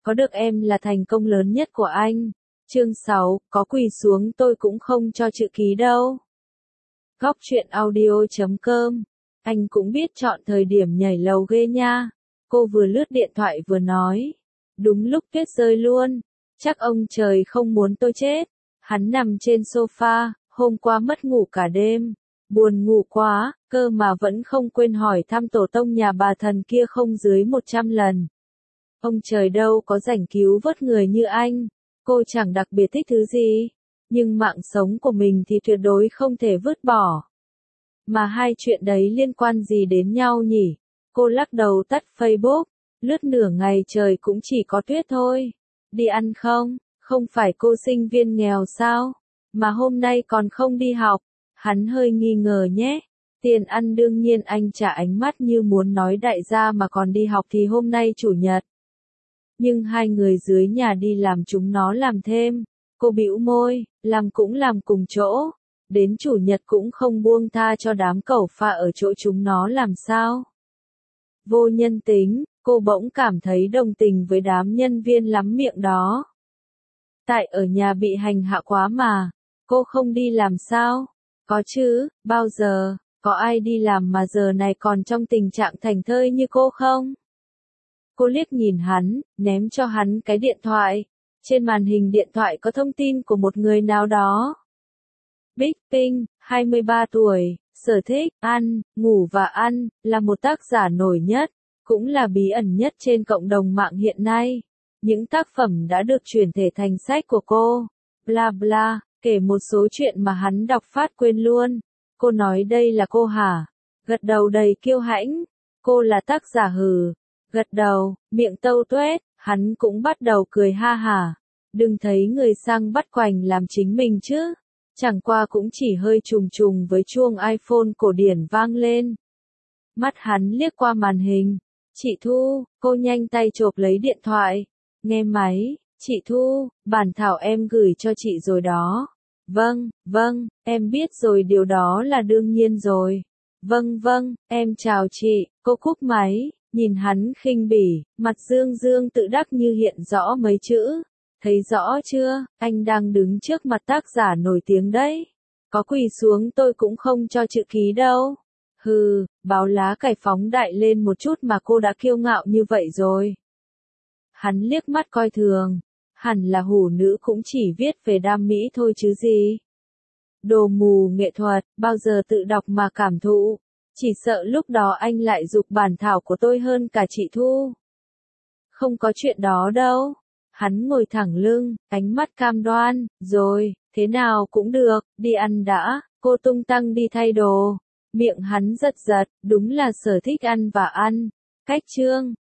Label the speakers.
Speaker 1: có được em là thành công lớn nhất của anh. Chương 6, có quỳ xuống tôi cũng không cho chữ ký đâu. Góc truyện audio.com. Anh cũng biết chọn thời điểm nhảy lầu ghê nha. Cô vừa lướt điện thoại vừa nói. Đúng lúc tuyết rơi luôn. Chắc ông trời không muốn tôi chết. Hắn nằm trên sofa, hôm qua mất ngủ cả đêm. Buồn ngủ quá, cơ mà vẫn không quên hỏi thăm tổ tông nhà bà thần kia không dưới 100 lần. Ông trời đâu có rảnh cứu vớt người như anh. Cô chẳng đặc biệt thích thứ gì, nhưng mạng sống của mình thì tuyệt đối không thể vứt bỏ. Mà hai chuyện đấy liên quan gì đến nhau nhỉ? Cô lắc đầu tắt Facebook, lướt nửa ngày trời cũng chỉ có tuyết thôi. Đi ăn không? Không phải cô sinh viên nghèo sao? Mà hôm nay còn không đi học. Hắn hơi nghi ngờ nhé. Tiền ăn đương nhiên anh trả ánh mắt như muốn nói đại gia mà còn đi học thì hôm nay chủ nhật. Nhưng hai người dưới nhà đi làm chúng nó làm thêm. Cô bĩu môi, làm cũng làm cùng chỗ. Đến chủ nhật cũng không buông tha cho đám cẩu pha ở chỗ chúng nó làm sao. Vô nhân tính, cô bỗng cảm thấy đồng tình với đám nhân viên lắm miệng đó. Tại ở nhà bị hành hạ quá mà, cô không đi làm sao? Có chứ, bao giờ, có ai đi làm mà giờ này còn trong tình trạng thảnh thơi như cô không? Cô liếc nhìn hắn, ném cho hắn cái điện thoại. Trên màn hình điện thoại có thông tin của một người nào đó. Big Pink, 23 tuổi, sở thích, ăn, ngủ và ăn, là một tác giả nổi nhất, cũng là bí ẩn nhất trên cộng đồng mạng hiện nay. Những tác phẩm đã được chuyển thể thành sách của cô. Bla bla, kể một số chuyện mà hắn đọc phát quên luôn. Cô nói đây là cô hả? Gật đầu đầy kiêu hãnh. Cô là tác giả hừ. Gật đầu, miệng tâu tuét, hắn cũng bắt đầu cười ha hả. Đừng thấy người sang bắt quành làm chính mình chứ. Chẳng qua cũng chỉ hơi trùng trùng với chuông iPhone cổ điển vang lên. Mắt hắn liếc qua màn hình. Chị Thu, cô nhanh tay chộp lấy điện thoại. Nghe máy, chị Thu, bản thảo em gửi cho chị rồi đó. Vâng, em biết rồi điều đó là đương nhiên rồi. Vâng, em chào chị, cô cúp máy. Nhìn hắn khinh bỉ, mặt dương dương tự đắc như hiện rõ mấy chữ. Thấy rõ chưa, anh đang đứng trước mặt tác giả nổi tiếng đấy. Có quỳ xuống tôi cũng không cho chữ ký đâu. Hừ, báo lá cải phóng đại lên một chút mà cô đã kiêu ngạo như vậy rồi. Hắn liếc mắt coi thường. Hẳn là hủ nữ cũng chỉ viết về đam mỹ thôi chứ gì. Đồ mù nghệ thuật, bao giờ tự đọc mà cảm thụ. Chỉ sợ lúc đó anh lại giục bản thảo của tôi hơn cả chị Thu. Không có chuyện đó đâu. Hắn ngồi thẳng lưng, ánh mắt cam đoan, rồi, thế nào cũng được, đi ăn đã, cô tung tăng đi thay đồ. Miệng hắn giật giật, đúng là sở thích ăn và ăn. Cách chương.